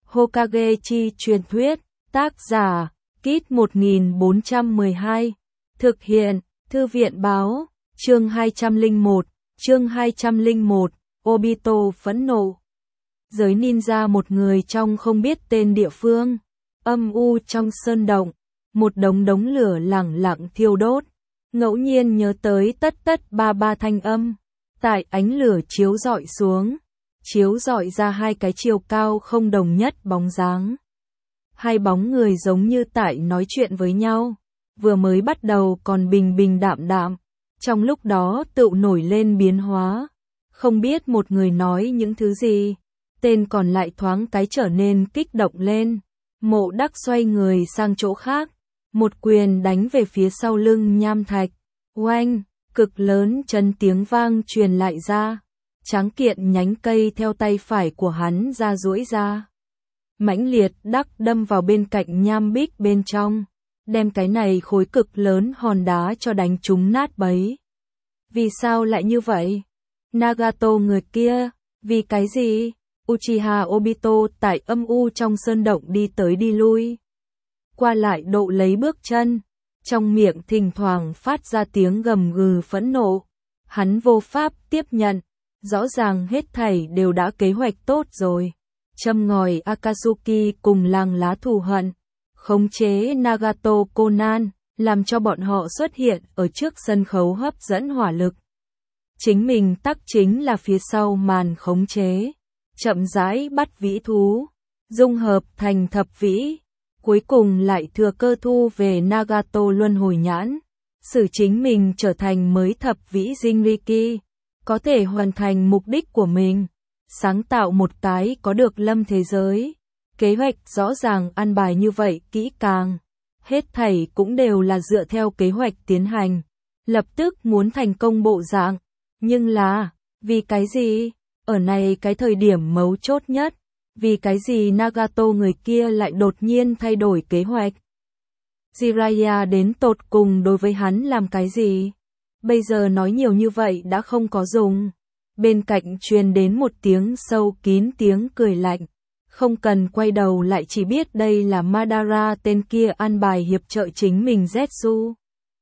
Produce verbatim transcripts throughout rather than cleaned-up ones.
Hokage chi truyền thuyết, tác giả, Kit một nghìn bốn trăm mười hai, thực hiện, Thư viện báo, chương hai trăm lẻ một, chương hai trăm lẻ một, Obito phẫn nộ. Giới ninja một người trong không biết tên địa phương, âm u trong sơn động, một đống đống lửa lẳng lặng thiêu đốt, ngẫu nhiên nhớ tới tất tất ba ba thanh âm, tại ánh lửa chiếu rọi xuống, chiếu rọi ra hai cái chiều cao không đồng nhất bóng dáng. Hai bóng người giống như tại nói chuyện với nhau, vừa mới bắt đầu còn bình bình đạm đạm, trong lúc đó tự nổi lên biến hóa, không biết một người nói những thứ gì, tên còn lại thoáng cái trở nên kích động lên. Mộ Đắc xoay người sang chỗ khác, một quyền đánh về phía sau lưng nham thạch, oanh, cực lớn chân tiếng vang truyền lại ra, tráng kiện nhánh cây theo tay phải của hắn ra duỗi ra. Mãnh liệt đắc đâm vào bên cạnh nham bích bên trong, đem cái này khối cực lớn hòn đá cho đánh trúng nát bấy. Vì sao lại như vậy? Nagato người kia, vì cái gì? Uchiha Obito tại âm u trong sơn động đi tới đi lui, qua lại độ lấy bước chân, trong miệng thỉnh thoảng phát ra tiếng gầm gừ phẫn nộ. Hắn vô pháp tiếp nhận, rõ ràng hết thảy đều đã kế hoạch tốt rồi. Châm ngòi Akatsuki cùng làng lá thù hận, khống chế Nagato Conan, làm cho bọn họ xuất hiện ở trước sân khấu hấp dẫn hỏa lực. Chính mình tắc chính là phía sau màn khống chế, chậm rãi bắt vĩ thú, dung hợp thành thập vĩ, cuối cùng lại thừa cơ thu về Nagato luân hồi nhãn, xử chính mình trở thành mới thập vĩ Jinriki, có thể hoàn thành mục đích của mình, sáng tạo một cái có được lâm thế giới. Kế hoạch rõ ràng an bài như vậy kỹ càng, hết thảy cũng đều là dựa theo kế hoạch tiến hành, lập tức muốn thành công bộ dạng, nhưng là, vì cái gì? Ở này cái thời điểm mấu chốt nhất, vì cái gì Nagato người kia lại đột nhiên thay đổi kế hoạch? Jiraiya đến tột cùng đối với hắn làm cái gì? Bây giờ nói nhiều như vậy đã không có dùng. Bên cạnh truyền đến một tiếng sâu kín tiếng cười lạnh. Không cần quay đầu lại chỉ biết đây là Madara tên kia an bài hiệp trợ chính mình Zetsu.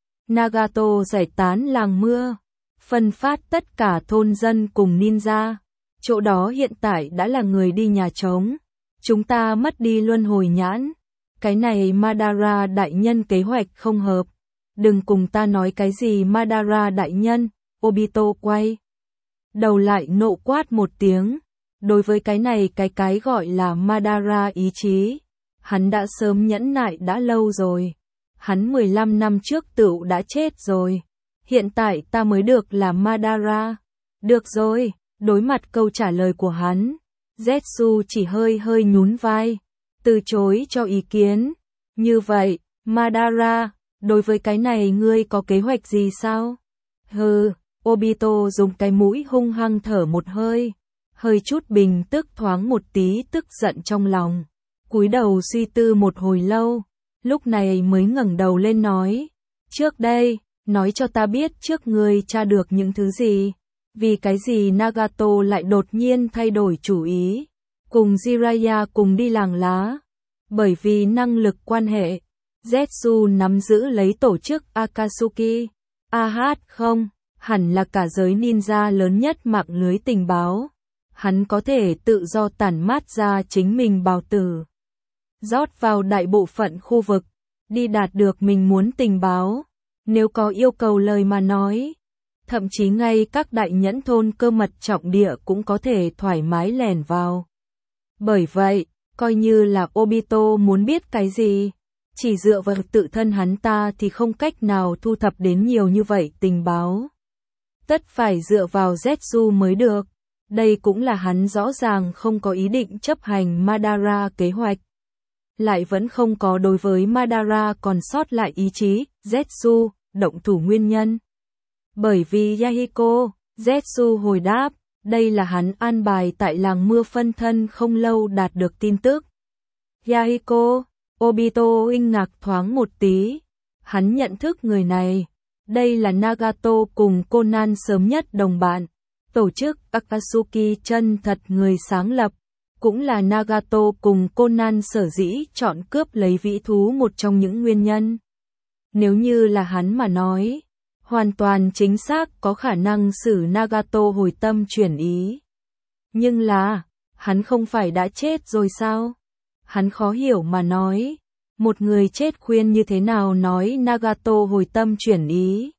Nagato giải tán làng mưa, phân phát tất cả thôn dân cùng ninja. Chỗ đó hiện tại đã là người đi nhà trống. Chúng ta mất đi luân hồi nhãn. Cái này Madara đại nhân kế hoạch không hợp. Đừng cùng ta nói cái gì Madara đại nhân. Obito quay đầu lại nộ quát một tiếng. Đối với cái này cái cái gọi là Madara ý chí, hắn đã sớm nhẫn nại đã lâu rồi. Hắn mười lăm năm trước tựu đã chết rồi. Hiện tại ta mới được là Madara. Được rồi, đối mặt câu trả lời của hắn, Zetsu chỉ hơi hơi nhún vai, từ chối cho ý kiến. Như vậy, Madara, đối với cái này ngươi có kế hoạch gì sao? Hừ, Obito dùng cái mũi hung hăng thở một hơi, hơi chút bình tức thoáng một tí tức giận trong lòng, cúi đầu suy tư một hồi lâu, lúc này mới ngẩng đầu lên nói, trước đây, nói cho ta biết trước ngươi tra được những thứ gì, vì cái gì Nagato lại đột nhiên thay đổi chủ ý, cùng Jiraiya cùng đi làng lá, bởi vì năng lực quan hệ, Zetsu nắm giữ lấy tổ chức Akatsuki, a hát không, hẳn là cả giới ninja lớn nhất mạng lưới tình báo. Hắn có thể tự do tản mát ra chính mình bào tử, rót vào đại bộ phận khu vực, đi đạt được mình muốn tình báo, nếu có yêu cầu lời mà nói. Thậm chí ngay các đại nhẫn thôn cơ mật trọng địa cũng có thể thoải mái lẻn vào. Bởi vậy, coi như là Obito muốn biết cái gì, chỉ dựa vào tự thân hắn ta thì không cách nào thu thập đến nhiều như vậy tình báo. Tất phải dựa vào Zetsu mới được. Đây cũng là hắn rõ ràng không có ý định chấp hành Madara kế hoạch. Lại vẫn không có đối với Madara còn sót lại ý chí, Zetsu, động thủ nguyên nhân. Bởi vì Yahiko, Zetsu hồi đáp, đây là hắn an bài tại làng mưa phân thân không lâu đạt được tin tức. Yahiko, Obito kinh ngạc thoáng một tí. Hắn nhận thức người này. Đây là Nagato cùng Conan sớm nhất đồng bạn. Tổ chức Akatsuki chân thật người sáng lập. cũng là Nagato cùng Conan sở dĩ chọn cướp lấy vĩ thú một trong những nguyên nhân. Nếu như là hắn mà nói, hoàn toàn chính xác có khả năng xử Nagato hồi tâm chuyển ý. Nhưng là, hắn không phải đã chết rồi sao? Hắn khó hiểu mà nói, một người chết khuyên như thế nào nói Nagato hồi tâm chuyển ý.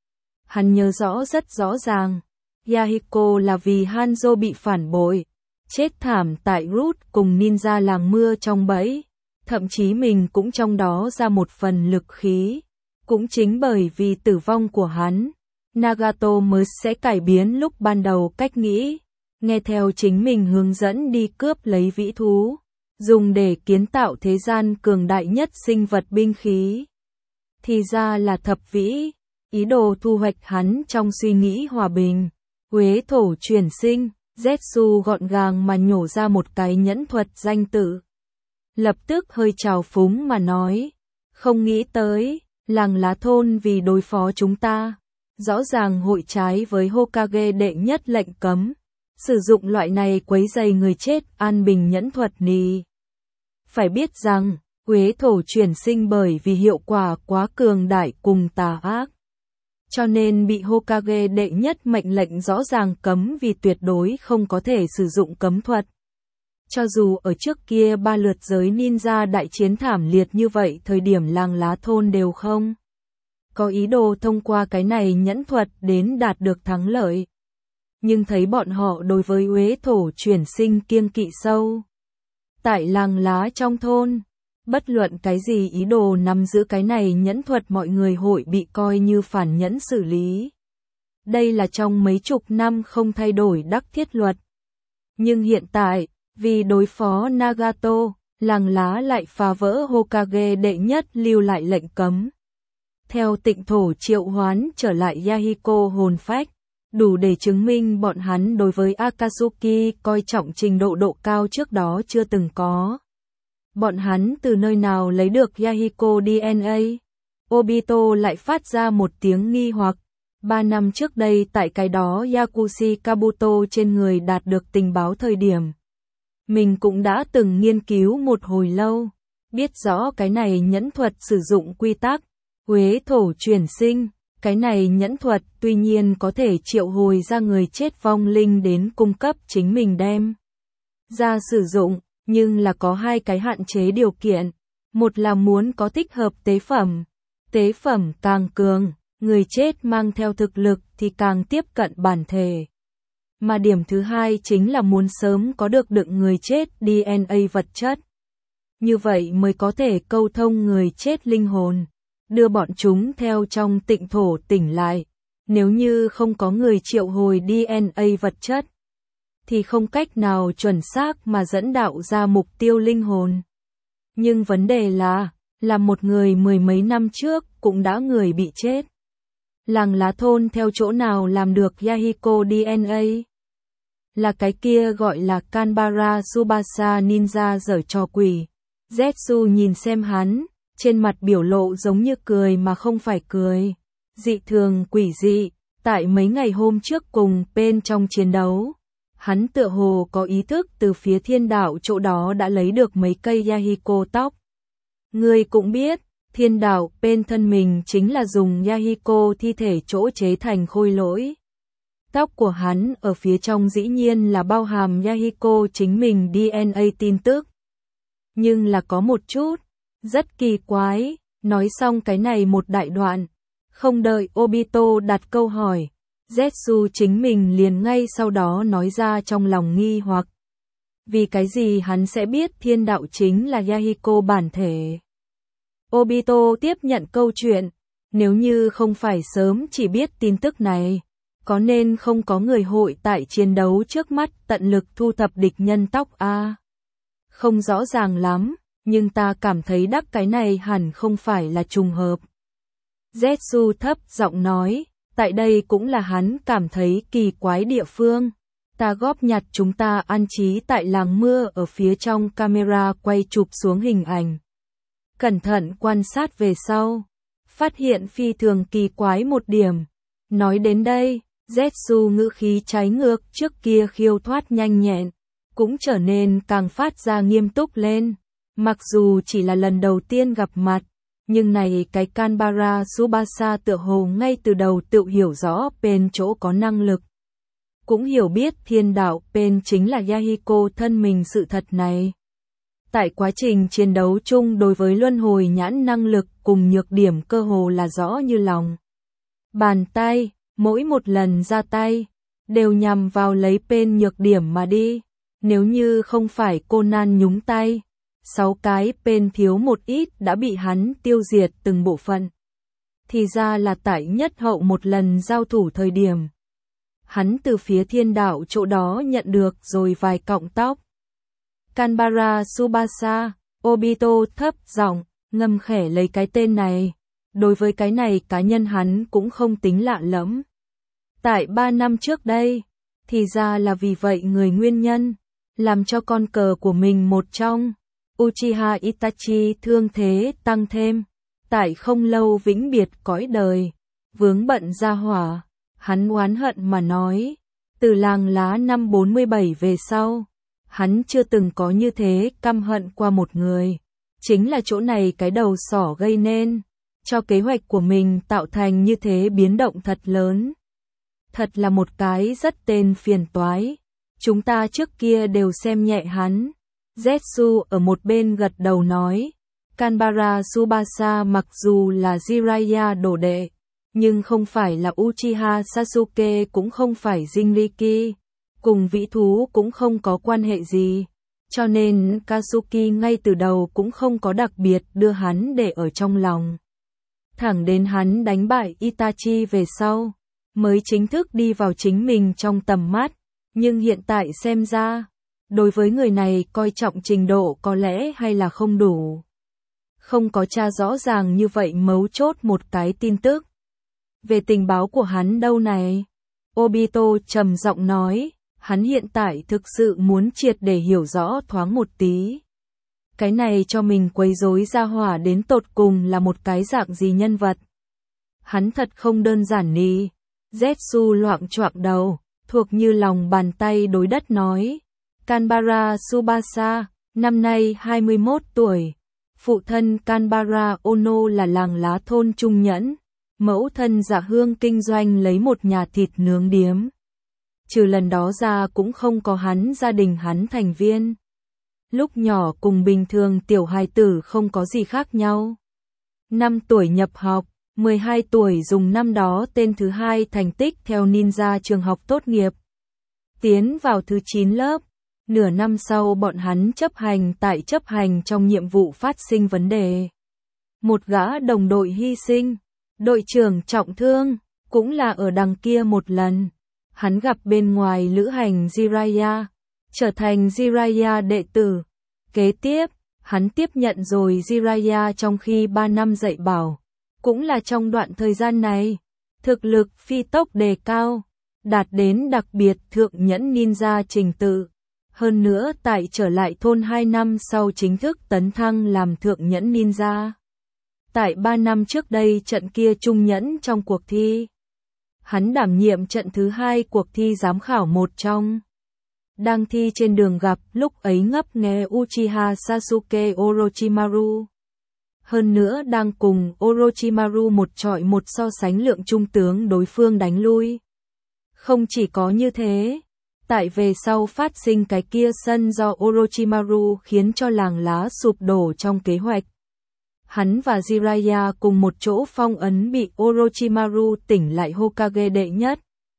Hắn nhớ rõ rất rõ ràng, Yahiko là vì Hanzo bị phản bội, chết thảm tại Root cùng ninja làng mưa trong bẫy, thậm chí mình cũng trong đó ra một phần lực khí. Cũng chính bởi vì tử vong của hắn, Nagato mới sẽ cải biến lúc ban đầu cách nghĩ, nghe theo chính mình hướng dẫn đi cướp lấy vĩ thú, dùng để kiến tạo thế gian cường đại nhất sinh vật binh khí. Thì ra là thập vĩ, ý đồ thu hoạch hắn trong suy nghĩ hòa bình. Uế thổ chuyển sinh, Zetsu gọn gàng mà nhổ ra một cái nhẫn thuật danh tự. Lập tức hơi trào phúng mà nói, không nghĩ tới, làng lá thôn vì đối phó chúng ta, rõ ràng hội trái với Hokage đệ nhất lệnh cấm, sử dụng loại này quấy rầy người chết an bình nhẫn thuật nì. Phải biết rằng, uế thổ chuyển sinh bởi vì hiệu quả quá cường đại cùng tà ác, cho nên bị Hokage đệ nhất mệnh lệnh rõ ràng cấm vì tuyệt đối không có thể sử dụng cấm thuật. Cho dù ở trước kia ba lượt giới ninja đại chiến thảm liệt như vậy thời điểm làng lá thôn đều không có ý đồ thông qua cái này nhẫn thuật đến đạt được thắng lợi. Nhưng thấy bọn họ đối với uế thổ chuyển sinh kiêng kỵ sâu. Tại làng lá trong thôn, bất luận cái gì ý đồ nắm giữ cái này nhẫn thuật mọi người hội bị coi như phản nhẫn xử lý. Đây là trong mấy chục năm không thay đổi đắc thiết luật. Nhưng hiện tại, vì đối phó Nagato, làng lá lại phá vỡ Hokage đệ nhất lưu lại lệnh cấm. Theo tịnh thổ triệu hoán trở lại Yahiko hồn phách, đủ để chứng minh bọn hắn đối với Akatsuki coi trọng trình độ độ cao trước đó chưa từng có. Bọn hắn từ nơi nào lấy được Yahiko đê en a? Obito lại phát ra một tiếng nghi hoặc. Ba năm trước đây tại cái đó Yakushi Kabuto trên người đạt được tình báo thời điểm. Mình cũng đã từng nghiên cứu một hồi lâu, biết rõ cái này nhẫn thuật sử dụng quy tắc, uế thổ chuyển sinh, cái này nhẫn thuật tuy nhiên có thể triệu hồi ra người chết vong linh đến cung cấp chính mình đem ra sử dụng, nhưng là có hai cái hạn chế điều kiện, một là muốn có thích hợp tế phẩm, tế phẩm càng cường, người chết mang theo thực lực thì càng tiếp cận bản thể. Mà điểm thứ hai chính là muốn sớm có được đựng người chết đê en a vật chất. Như vậy mới có thể câu thông người chết linh hồn, đưa bọn chúng theo trong tịnh thổ tỉnh lại. Nếu như không có người triệu hồi đê en a vật chất, thì không cách nào chuẩn xác mà dẫn đạo ra mục tiêu linh hồn. Nhưng vấn đề là, là một người mười mấy năm trước cũng đã người bị chết. Làng lá thôn theo chỗ nào làm được Yahiko đê en a? Là cái kia gọi là Kanbara Tsubasa Ninja giở trò quỷ. Zetsu nhìn xem hắn, trên mặt biểu lộ giống như cười mà không phải cười. Dị thường quỷ dị, tại mấy ngày hôm trước cùng Pen trong chiến đấu. Hắn tựa hồ có ý thức từ phía thiên đạo chỗ đó đã lấy được mấy cây Yahiko tóc. Người cũng biết, thiên đạo Pen thân mình chính là dùng Yahiko thi thể chỗ chế thành khôi lỗi. Tóc của hắn ở phía trong dĩ nhiên là bao hàm Yahiko chính mình đê en a tin tức. Nhưng là có một chút, rất kỳ quái, nói xong cái này một đại đoạn. Không đợi Obito đặt câu hỏi, Zetsu chính mình liền ngay sau đó nói ra trong lòng nghi hoặc. Vì cái gì hắn sẽ biết thiên đạo chính là Yahiko bản thể? Obito tiếp nhận câu chuyện, nếu như không phải sớm chỉ biết tin tức này, có nên không có người hội tại chiến đấu trước mắt tận lực thu thập địch nhân tóc a? Không rõ ràng lắm, nhưng ta cảm thấy đắc cái này hẳn không phải là trùng hợp. Zetsu thấp giọng nói, tại đây cũng là hắn cảm thấy kỳ quái địa phương. Ta góp nhặt chúng ta an trí tại làng mưa ở phía trong camera quay chụp xuống hình ảnh. Cẩn thận quan sát về sau, phát hiện phi thường kỳ quái một điểm. Nói đến đây, Zetsu ngữ khí trái ngược trước kia khiêu thoát nhanh nhẹn, cũng trở nên càng phát ra nghiêm túc lên. Mặc dù chỉ là lần đầu tiên gặp mặt, nhưng này cái Canberra Tsubasa tựa hồ ngay từ đầu tự hiểu rõ bên chỗ có năng lực. Cũng hiểu biết thiên đạo bên chính là Yahiko thân mình sự thật này. Tại quá trình chiến đấu chung đối với luân hồi nhãn năng lực cùng nhược điểm cơ hồ là rõ như lòng bàn tay, mỗi một lần ra tay, đều nhằm vào lấy bên nhược điểm mà đi. Nếu như không phải Conan nhúng tay, sáu cái bên thiếu một ít đã bị hắn tiêu diệt từng bộ phận. Thì ra là tại nhất hậu một lần giao thủ thời điểm. Hắn từ phía thiên đạo chỗ đó nhận được rồi vài cọng tóc. Canberra Tsubasa, Obito thấp giọng, ngâm khẽ lấy cái tên này. Đối với cái này cá nhân hắn cũng không tính lạ lẫm. Tại ba năm trước đây, thì ra là vì vậy người nguyên nhân, làm cho con cờ của mình một trong, Uchiha Itachi thương thế tăng thêm. Tại không lâu vĩnh biệt cõi đời, vướng bận ra hỏa, hắn oán hận mà nói, từ làng lá năm bốn mươi bảy về sau, hắn chưa từng có như thế căm hận qua một người. Chính là chỗ này cái đầu sỏ gây nên, cho kế hoạch của mình tạo thành như thế biến động thật lớn. Thật là một cái rất tên phiền toái. Chúng ta trước kia đều xem nhẹ hắn. Zetsu ở một bên gật đầu nói, Canberra Tsubasa mặc dù là Jiraiya đồ đệ, nhưng không phải là Uchiha Sasuke cũng không phải Jinriki, cùng vĩ thú cũng không có quan hệ gì. Cho nên Katsuki ngay từ đầu cũng không có đặc biệt đưa hắn để ở trong lòng. Thẳng đến hắn đánh bại Itachi về sau, mới chính thức đi vào chính mình trong tầm mắt. Nhưng hiện tại xem ra, đối với người này coi trọng trình độ có lẽ hay là không đủ. Không có tra rõ ràng như vậy mấu chốt một cái tin tức. Về tình báo của hắn đâu này? Obito trầm giọng nói, hắn hiện tại thực sự muốn triệt để hiểu rõ thoáng một tí. Cái này cho mình quấy rối ra hỏa đến tột cùng là một cái dạng gì nhân vật. Hắn thật không đơn giản nì. Zetsu loạng choạng đầu, thuộc như lòng bàn tay đối đất nói. Canberra Tsubasa, năm nay hai mươi mốt tuổi. Phụ thân Canberra Ono là làng lá thôn Trung Nhẫn. Mẫu thân Dạ Hương kinh doanh lấy một nhà thịt nướng điếm. Trừ lần đó ra cũng không có hắn gia đình hắn thành viên. Lúc nhỏ cùng bình thường tiểu hài tử không có gì khác nhau. năm tuổi nhập học, mười hai tuổi dùng năm đó tên thứ hai thành tích theo ninja trường học tốt nghiệp. Tiến vào thứ chín lớp, nửa năm sau bọn hắn chấp hành tại chấp hành trong nhiệm vụ phát sinh vấn đề. Một gã đồng đội hy sinh, đội trưởng trọng thương, cũng là ở đằng kia một lần. Hắn gặp bên ngoài lữ hành Jiraiya, trở thành Jiraiya đệ tử. Kế tiếp, hắn tiếp nhận rồi Jiraiya trong khi ba năm dạy bảo. Cũng là trong đoạn thời gian này, thực lực phi tốc đề cao, đạt đến đặc biệt thượng nhẫn ninja trình tự. Hơn nữa tại trở lại thôn hai năm sau chính thức tấn thăng làm thượng nhẫn ninja. Tại ba năm trước đây trận kia trung nhẫn trong cuộc thi, hắn đảm nhiệm trận thứ hai cuộc thi giám khảo một trong. Đang thi trên đường gặp lúc ấy ngấp nghé Uchiha Sasuke Orochimaru. Hơn nữa đang cùng Orochimaru một trọi một so sánh lượng trung tướng đối phương đánh lui. Không chỉ có như thế, tại về sau phát sinh cái kia sân do Orochimaru khiến cho làng lá sụp đổ trong kế hoạch. Hắn và Jiraiya cùng một chỗ phong ấn bị Orochimaru tỉnh lại Hokage đệ nhất.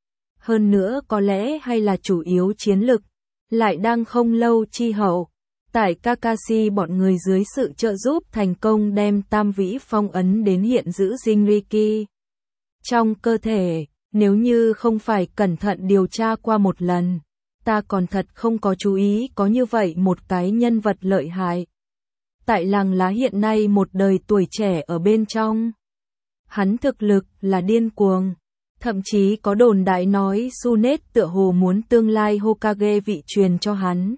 Hơn nữa có lẽ hay là chủ yếu chiến lực, lại đang không lâu chi hậu. Tại Kakashi bọn người dưới sự trợ giúp thành công đem tam vĩ phong ấn đến hiện giữ Jinriki. Trong cơ thể, nếu như không phải cẩn thận điều tra qua một lần, ta còn thật không có chú ý có như vậy một cái nhân vật lợi hại. Tại làng lá hiện nay một đời tuổi trẻ ở bên trong. Hắn thực lực là điên cuồng. Thậm chí có đồn đại nói Tsunade tựa hồ muốn tương lai Hokage vị truyền cho hắn.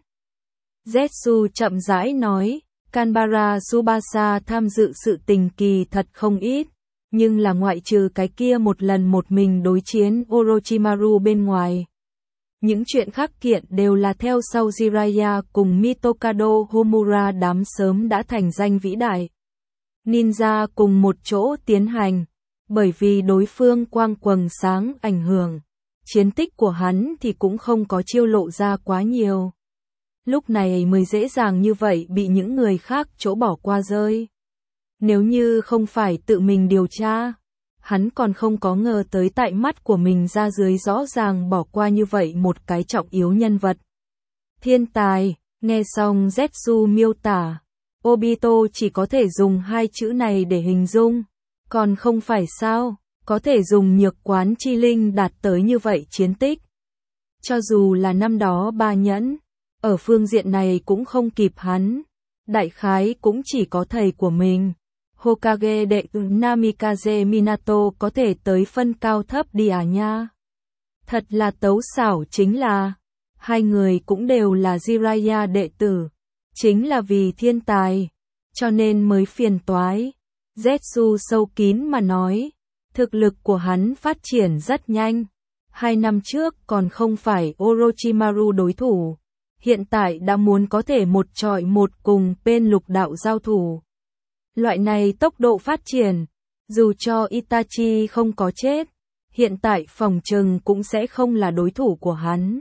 Zetsu chậm rãi nói, Canberra Tsubasa tham dự sự tình kỳ thật không ít, nhưng là ngoại trừ cái kia một lần một mình đối chiến Orochimaru bên ngoài. Những chuyện khác kiện đều là theo sau Jiraiya cùng Mitokado Homura đám sớm đã thành danh vĩ đại. Ninja cùng một chỗ tiến hành, bởi vì đối phương quang quầng sáng ảnh hưởng, chiến tích của hắn thì cũng không có chiêu lộ ra quá nhiều. Lúc này mới dễ dàng như vậy bị những người khác chỗ bỏ qua rơi. Nếu như không phải tự mình điều tra, hắn còn không có ngờ tới tại mắt của mình ra dưới rõ ràng bỏ qua như vậy một cái trọng yếu nhân vật. Thiên tài, nghe xong Zetsu miêu tả, Obito chỉ có thể dùng hai chữ này để hình dung, còn không phải sao, có thể dùng nhược quán chi linh đạt tới như vậy chiến tích. Cho dù là năm đó ba nhẫn, ở phương diện này cũng không kịp hắn, đại khái cũng chỉ có thầy của mình. Hokage đệ tử Namikaze Minato có thể tới phân cao thấp đi à nha. Thật là tấu xảo chính là, hai người cũng đều là Jiraiya đệ tử, chính là vì thiên tài, cho nên mới phiền toái. Zetsu sâu kín mà nói, thực lực của hắn phát triển rất nhanh. Hai năm trước còn không phải Orochimaru đối thủ, hiện tại đã muốn có thể một chọi một cùng bên lục đạo giao thủ. Loại này tốc độ phát triển, dù cho Itachi không có chết, hiện tại phòng trừng cũng sẽ không là đối thủ của hắn.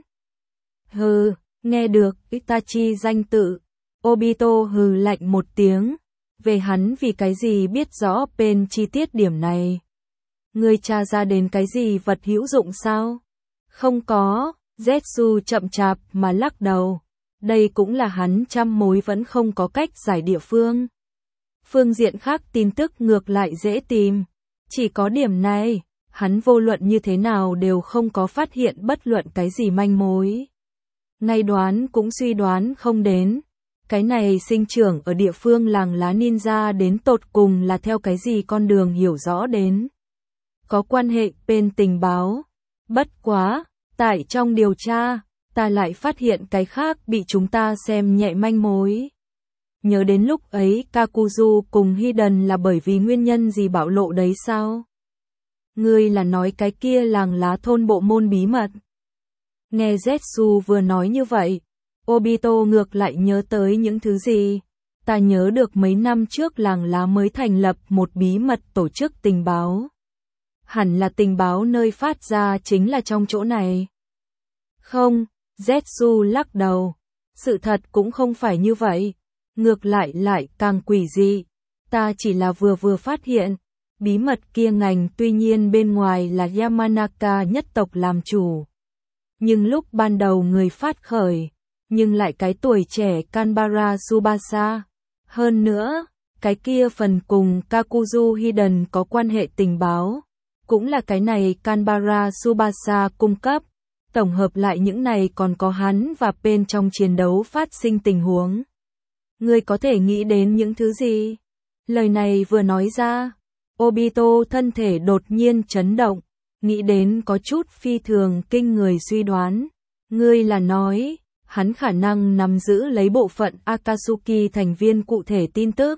Hừ, nghe được Itachi danh tự, Obito hừ lạnh một tiếng, về hắn vì cái gì biết rõ bên chi tiết điểm này. Ngươi tra ra đến cái gì vật hữu dụng sao? Không có, Zetsu chậm chạp mà lắc đầu, đây cũng là hắn trăm mối vẫn không có cách giải địa phương. Phương diện khác tin tức ngược lại dễ tìm, chỉ có điểm này, hắn vô luận như thế nào đều không có phát hiện bất luận cái gì manh mối. Ngay đoán cũng suy đoán không đến, cái này sinh trưởng ở địa phương làng lá ninja đến tột cùng là theo cái gì con đường hiểu rõ đến. Có quan hệ bên tình báo, bất quá, tại trong điều tra, ta lại phát hiện cái khác bị chúng ta xem nhẹ manh mối. Nhớ đến lúc ấy Kakuzu cùng Hiden là bởi vì nguyên nhân gì bạo lộ đấy sao? Ngươi là nói cái kia làng lá thôn bộ môn bí mật. Nghe Zetsu vừa nói như vậy, Obito ngược lại nhớ tới những thứ gì. Ta nhớ được mấy năm trước làng lá mới thành lập một bí mật tổ chức tình báo. Hẳn là tình báo nơi phát ra chính là trong chỗ này. Không, Zetsu lắc đầu. Sự thật cũng không phải như vậy. Ngược lại lại càng quỷ dị. Ta chỉ là vừa vừa phát hiện. Bí mật kia ngành tuy nhiên bên ngoài là Yamanaka nhất tộc làm chủ. Nhưng lúc ban đầu người phát khởi, nhưng lại cái tuổi trẻ Kanbara Tsubasa. Hơn nữa, cái kia phần cùng Kakuzu Hiden có quan hệ tình báo. Cũng là cái này Kanbara Tsubasa cung cấp. Tổng hợp lại những này còn có hắn và bên trong chiến đấu phát sinh tình huống. Ngươi có thể nghĩ đến những thứ gì? Lời này vừa nói ra, Obito thân thể đột nhiên chấn động, nghĩ đến có chút phi thường kinh người suy đoán. Ngươi là nói, hắn khả năng nắm giữ lấy bộ phận Akatsuki thành viên cụ thể tin tức.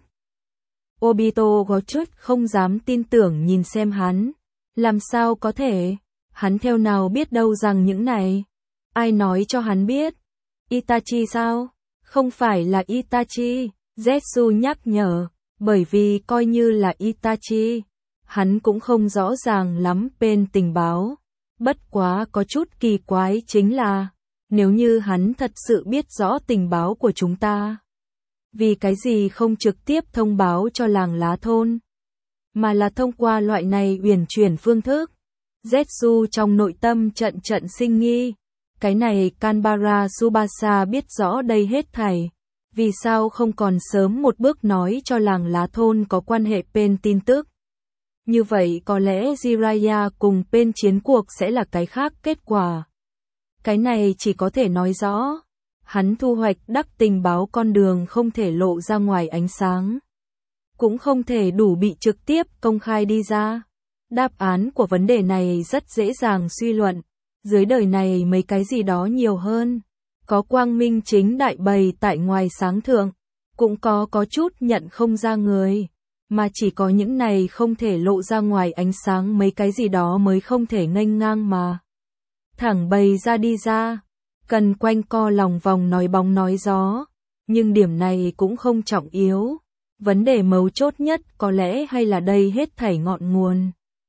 Obito có chút không dám tin tưởng nhìn xem hắn. Làm sao có thể? Hắn theo nào biết đâu rằng những này? Ai nói cho hắn biết? Itachi sao? Không phải là Itachi, Zetsu nhắc nhở, bởi vì coi như là Itachi, hắn cũng không rõ ràng lắm bên tình báo. Bất quá có chút kỳ quái chính là, nếu như hắn thật sự biết rõ tình báo của chúng ta, vì cái gì không trực tiếp thông báo cho làng lá thôn, mà là thông qua loại này uyển chuyển phương thức. Zetsu trong nội tâm trận trận sinh nghi. Cái này Kanbara Tsubasa biết rõ đây hết thảy. Vì sao không còn sớm một bước nói cho làng lá thôn có quan hệ bên tin tức? Như vậy có lẽ Jiraiya cùng bên chiến cuộc sẽ là cái khác kết quả. Cái này chỉ có thể nói rõ. Hắn thu hoạch đắc tình báo con đường không thể lộ ra ngoài ánh sáng. Cũng không thể đủ bị trực tiếp công khai đi ra. Đáp án của vấn đề này rất dễ dàng suy luận. Dưới đời này mấy cái gì đó nhiều hơn. Có quang minh chính đại bày tại ngoài sáng thượng. Cũng có có chút nhận không ra người. Mà chỉ có những này không thể lộ ra ngoài ánh sáng mấy cái gì đó mới không thể nghênh ngang mà. thẳng bày ra đi ra, cần quanh co lòng vòng nói bóng nói gió, nhưng điểm này cũng không trọng yếu. Vấn đề mấu chốt nhất có lẽ hay là đây hết thảy ngọn nguồn.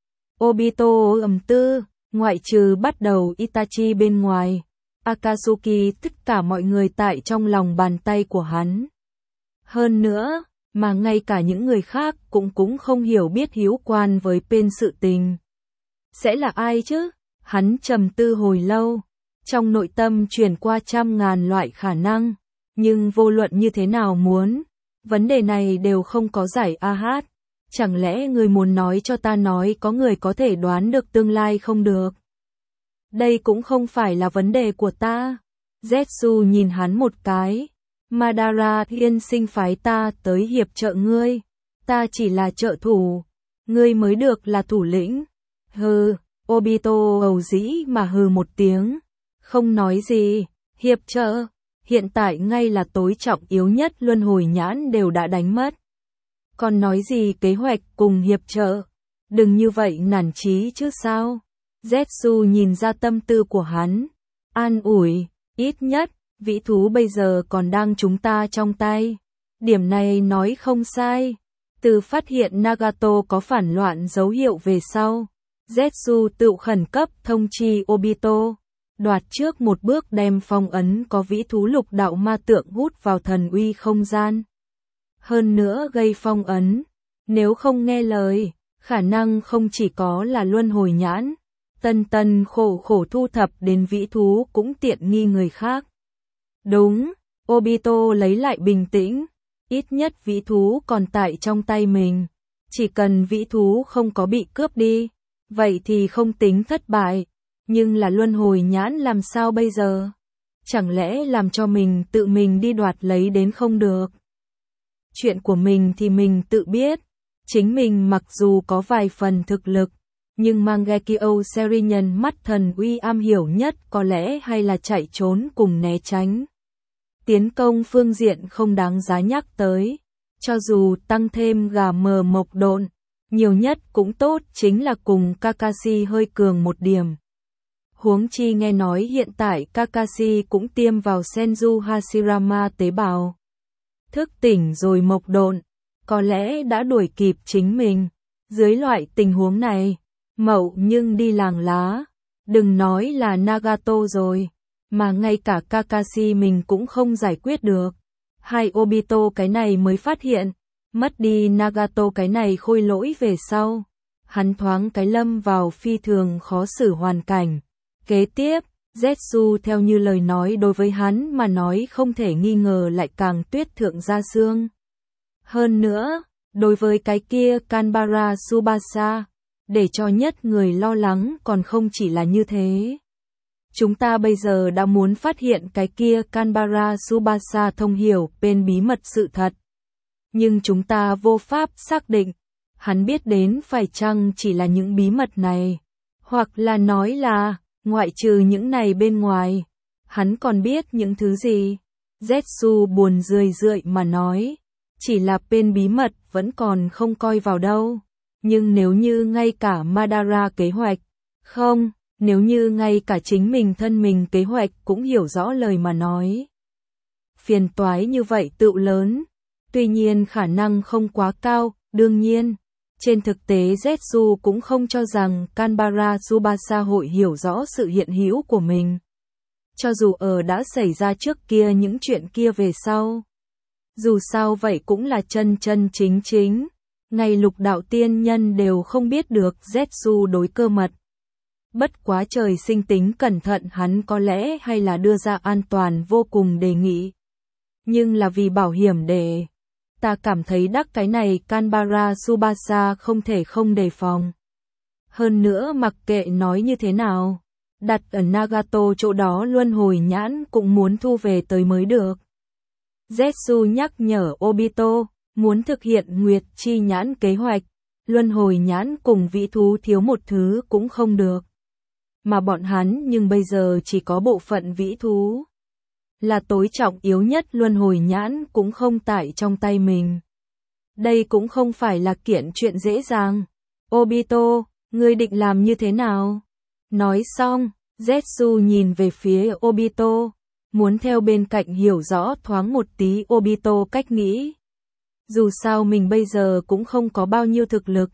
Obito ầm tư, ngoại trừ bắt đầu Itachi bên ngoài, Akatsuki tất cả mọi người tại trong lòng bàn tay của hắn. Hơn nữa, mà ngay cả những người khác cũng cũng không hiểu biết hiếu quan với bên sự tình. Sẽ là ai chứ? Hắn trầm tư hồi lâu, trong nội tâm chuyển qua trăm ngàn loại khả năng, nhưng vô luận như thế nào muốn, vấn đề này đều không có giải a hát. Chẳng lẽ người muốn nói cho ta nói có người có thể đoán được tương lai không được? Đây cũng không phải là vấn đề của ta. Zetsu nhìn hắn một cái. Madara tiên sinh phái ta tới hiệp trợ ngươi. Ta chỉ là trợ thủ. Ngươi mới được là thủ lĩnh. Hừ, Obito ầu dĩ mà hừ một tiếng. Không nói gì. Hiệp trợ. Hiện tại ngay là tối trọng yếu nhất luân hồi nhãn đều đã đánh mất. Còn nói gì kế hoạch cùng hiệp trợ? Đừng như vậy nản chí chứ sao? Zetsu nhìn ra tâm tư của hắn. An ủi, ít nhất, vĩ thú bây giờ còn đang chúng ta trong tay. Điểm này nói không sai. Từ phát hiện Nagato có phản loạn dấu hiệu về sau, Zetsu tự khẩn cấp thông chi Obito. Đoạt trước một bước đem phong ấn có vĩ thú lục đạo ma tượng hút vào thần uy không gian. Hơn nữa gây phong ấn, nếu không nghe lời, khả năng không chỉ có là luân hồi nhãn, tân tân khổ khổ thu thập đến vĩ thú cũng tiện nghi người khác. Đúng, Obito lấy lại bình tĩnh, ít nhất vĩ thú còn tại trong tay mình, chỉ cần vĩ thú không có bị cướp đi, vậy thì không tính thất bại, nhưng là luân hồi nhãn làm sao bây giờ? Chẳng lẽ làm cho mình tự mình đi đoạt lấy đến không được? Chuyện của mình thì mình tự biết, chính mình mặc dù có vài phần thực lực, nhưng Mangekyo Serinhân mắt thần uy am hiểu nhất có lẽ hay là chạy trốn cùng né tránh. Tiến công phương diện không đáng giá nhắc tới, cho dù tăng thêm gà mờ mộc độn, nhiều nhất cũng tốt chính là cùng Kakashi hơi cường một điểm. Huống chi nghe nói hiện tại Kakashi cũng tiêm vào Senju Hashirama tế bào. Thức tỉnh rồi mộc độn, có lẽ đã đuổi kịp chính mình. Dưới loại tình huống này, mậu nhưng đi làng lá, đừng nói là Nagato rồi, mà ngay cả Kakashi mình cũng không giải quyết được. Hai Obito cái này mới phát hiện, mất đi Nagato cái này khôi lỗi về sau. Hắn thoáng cái lâm vào phi thường khó xử hoàn cảnh. Kế tiếp, Zetsu theo như lời nói đối với hắn mà nói không thể nghi ngờ lại càng tuyết thượng gia xương. Hơn nữa, đối với cái kia Kanbara Tsubasa, để cho nhất người lo lắng còn không chỉ là như thế. Chúng ta bây giờ đã muốn phát hiện cái kia Kanbara Tsubasa thông hiểu bên bí mật sự thật. Nhưng chúng ta vô pháp xác định, hắn biết đến phải chăng chỉ là những bí mật này, hoặc là nói là, ngoại trừ những này bên ngoài, hắn còn biết những thứ gì. Zetsu buồn rười rượi mà nói, chỉ là bên bí mật vẫn còn không coi vào đâu. Nhưng nếu như ngay cả Madara kế hoạch, không, nếu như ngay cả chính mình thân mình kế hoạch cũng hiểu rõ lời mà nói. Phiền toái như vậy tựu lớn, tuy nhiên khả năng không quá cao, đương nhiên. Trên thực tế Zetsu cũng không cho rằng Kanbara Tsubasa hội hiểu rõ sự hiện hữu của mình. Cho dù ở đã xảy ra trước kia những chuyện kia về sau. Dù sao vậy cũng là chân chân chính chính. Ngay lục đạo tiên nhân đều không biết được Zetsu đối cơ mật. Bất quá trời sinh tính cẩn thận hắn có lẽ hay là đưa ra an toàn vô cùng đề nghị. Nhưng là vì bảo hiểm để... Ta cảm thấy đắc cái này Kanbara Tsubasa không thể không đề phòng. Hơn nữa mặc kệ nói như thế nào, đặt ở Nagato chỗ đó luân hồi nhãn cũng muốn thu về tới mới được. Zetsu nhắc nhở Obito, muốn thực hiện Nguyệt Chi nhãn kế hoạch, luân hồi nhãn cùng vĩ thú thiếu một thứ cũng không được. Mà bọn hắn nhưng bây giờ chỉ có bộ phận vĩ thú. Là tối trọng yếu nhất luân hồi nhãn cũng không tại trong tay mình. Đây cũng không phải là kiện chuyện dễ dàng. Obito, ngươi định làm như thế nào? Nói xong, Zetsu nhìn về phía Obito, muốn theo bên cạnh hiểu rõ thoáng một tí Obito cách nghĩ. Dù sao mình bây giờ cũng không có bao nhiêu thực lực,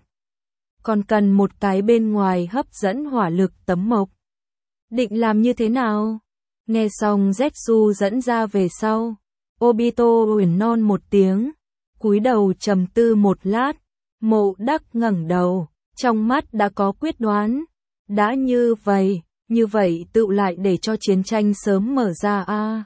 còn cần một cái bên ngoài hấp dẫn hỏa lực tấm mộc. Định làm như thế nào? Nghe xong Zetsu dẫn ra về sau, Obito uể non một tiếng, cúi đầu trầm tư một lát, Mộ Đắc ngẩng đầu, trong mắt đã có quyết đoán. Đã như vậy, như vậy tự lại để cho chiến tranh sớm mở ra a. À.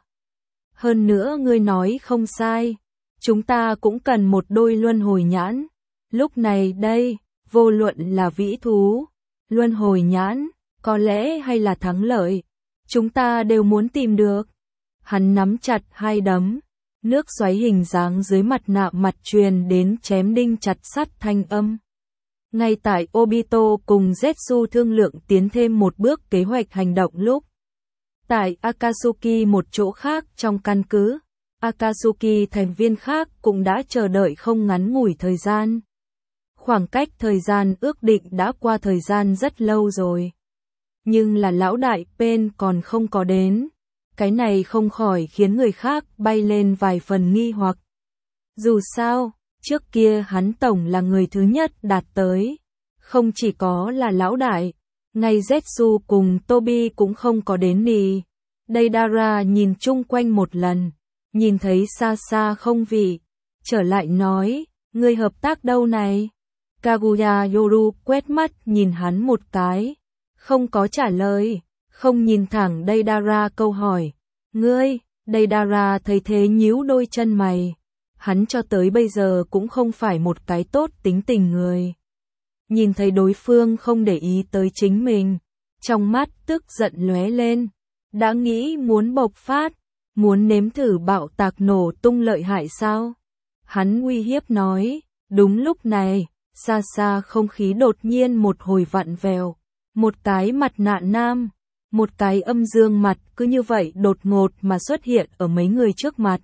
Hơn nữa ngươi nói không sai, chúng ta cũng cần một đôi luân hồi nhãn. Lúc này đây, vô luận là vĩ thú, luân hồi nhãn, có lẽ hay là thắng lợi, chúng ta đều muốn tìm được. Hắn nắm chặt hai đấm, nước xoáy hình dáng dưới mặt nạ mặt truyền đến chém đinh chặt sắt thanh âm. Ngay tại Obito cùng Zetsu thương lượng tiến thêm một bước kế hoạch hành động lúc. Tại Akatsuki một chỗ khác trong căn cứ, Akatsuki thành viên khác cũng đã chờ đợi không ngắn ngủi thời gian. Khoảng cách thời gian ước định đã qua thời gian rất lâu rồi. Nhưng là lão đại Pain còn không có đến. Cái này không khỏi khiến người khác bay lên vài phần nghi hoặc. Dù sao, trước kia hắn tổng là người thứ nhất đạt tới. Không chỉ có là lão đại, ngay Zetsu cùng Tobi cũng không có đến nì. Deidara nhìn chung quanh một lần, nhìn thấy xa xa không vị, trở lại nói, người hợp tác đâu này? Kaguya Yoru quét mắt nhìn hắn một cái, không có trả lời, không nhìn thẳng Deidara câu hỏi. Ngươi, Deidara thấy thế nhíu đôi chân mày. Hắn cho tới bây giờ cũng không phải một cái tốt tính tình người. Nhìn thấy đối phương không để ý tới chính mình, trong mắt tức giận lóe lên, đã nghĩ muốn bộc phát, muốn nếm thử bạo tạc nổ tung lợi hại sao? Hắn uy hiếp nói, đúng lúc này, xa xa không khí đột nhiên một hồi vặn vẹo, một cái mặt nạ nam, một cái âm dương mặt cứ như vậy đột ngột mà xuất hiện ở mấy người trước mặt.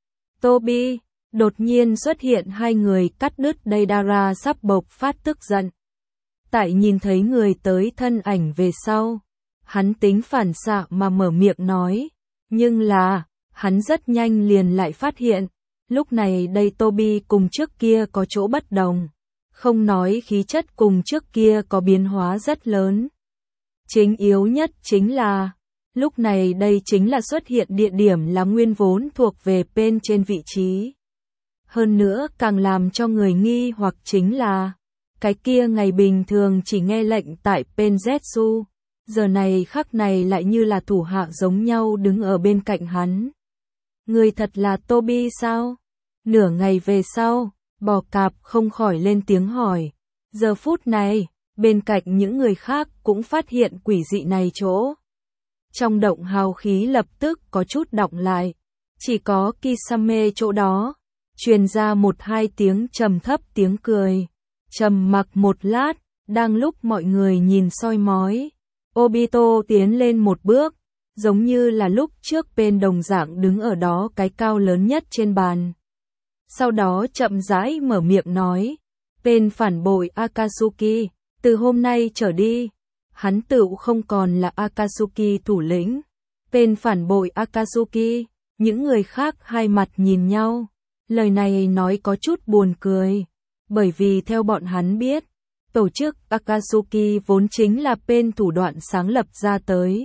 Tobi, đột nhiên xuất hiện hai người cắt đứt Deidara sắp bộc phát tức giận. Tại nhìn thấy người tới thân ảnh về sau, hắn tính phản xạ mà mở miệng nói, nhưng là, hắn rất nhanh liền lại phát hiện, lúc này đây Tobi cùng trước kia có chỗ bất đồng, không nói khí chất cùng trước kia có biến hóa rất lớn. Chính yếu nhất chính là, lúc này đây chính là xuất hiện địa điểm là nguyên vốn thuộc về Pain trên vị trí. Hơn nữa càng làm cho người nghi hoặc chính là, cái kia ngày bình thường chỉ nghe lệnh tại Pain Zetsu, giờ này khắc này lại như là thủ hạ giống nhau đứng ở bên cạnh hắn. Người thật là Tobi sao? Nửa ngày về sau, bò cạp không khỏi lên tiếng hỏi. Giờ phút này, bên cạnh những người khác cũng phát hiện quỷ dị này chỗ. Trong động hào khí lập tức có chút đọng lại, chỉ có Kisame chỗ đó, truyền ra một hai tiếng trầm thấp tiếng cười. Trầm mặc một lát, đang lúc mọi người nhìn soi mói, Obito tiến lên một bước, giống như là lúc trước Pain đồng dạng đứng ở đó cái cao lớn nhất trên bàn. Sau đó chậm rãi mở miệng nói, Pain phản bội Akatsuki, từ hôm nay trở đi, hắn tự không còn là Akatsuki thủ lĩnh. Pain phản bội Akatsuki, những người khác hai mặt nhìn nhau, lời này nói có chút buồn cười, bởi vì theo bọn hắn biết, tổ chức Akatsuki vốn chính là Pain thủ đoạn sáng lập ra tới.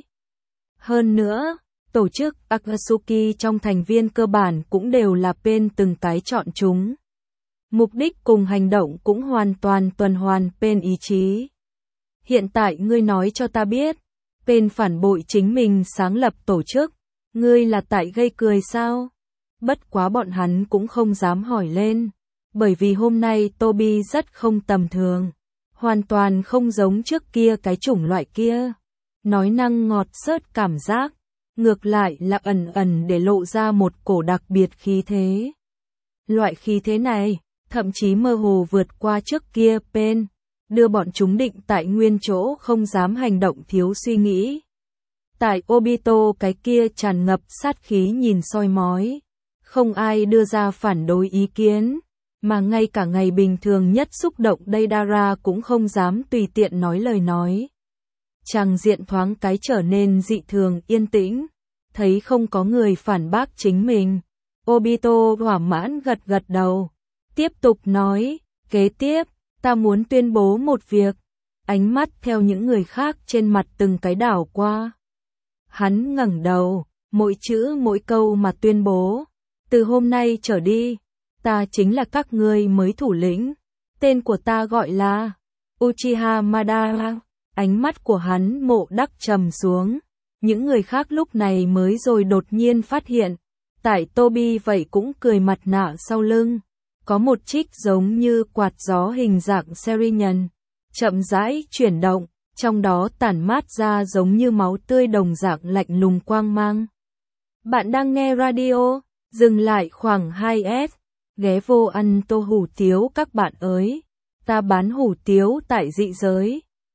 Hơn nữa, tổ chức Akatsuki trong thành viên cơ bản cũng đều là Pain từng cái chọn chúng. Mục đích cùng hành động cũng hoàn toàn tuần hoàn Pain ý chí. Hiện tại ngươi nói cho ta biết, Pain phản bội chính mình sáng lập tổ chức, ngươi là tại gây cười sao? Bất quá bọn hắn cũng không dám hỏi lên, bởi vì hôm nay Tobi rất không tầm thường, hoàn toàn không giống trước kia cái chủng loại kia. Nói năng ngọt xớt cảm giác, ngược lại là ẩn ẩn để lộ ra một cổ đặc biệt khí thế. Loại khí thế này, thậm chí mơ hồ vượt qua trước kia Pain, đưa bọn chúng định tại nguyên chỗ không dám hành động thiếu suy nghĩ. Tại Obito cái kia tràn ngập sát khí nhìn soi mói, không ai đưa ra phản đối ý kiến, mà ngay cả ngày bình thường nhất xúc động Deidara cũng không dám tùy tiện nói lời nói. Tràng diện thoáng cái trở nên dị thường yên tĩnh, thấy không có người phản bác chính mình. Obito thỏa mãn gật gật đầu, tiếp tục nói, kế tiếp, ta muốn tuyên bố một việc. Ánh mắt theo những người khác trên mặt từng cái đảo qua. Hắn ngẩng đầu, mỗi chữ mỗi câu mà tuyên bố. Từ hôm nay trở đi, ta chính là các ngươi mới thủ lĩnh. Tên của ta gọi là Uchiha Madara. Ánh mắt của hắn Mộ Đắc trầm xuống. Những người khác lúc này mới rồi đột nhiên phát hiện. Tại Tobi vậy cũng cười mặt nạ sau lưng. Có một trích giống như quạt gió hình dạng Serinhân. Chậm rãi chuyển động, trong đó tản mát ra giống như máu tươi đồng dạng lạnh lùng quang mang. Bạn đang nghe radio, dừng lại khoảng hai S, ghé vô ăn tô hủ tiếu các bạn ơi. Ta bán hủ tiếu tại dị giới.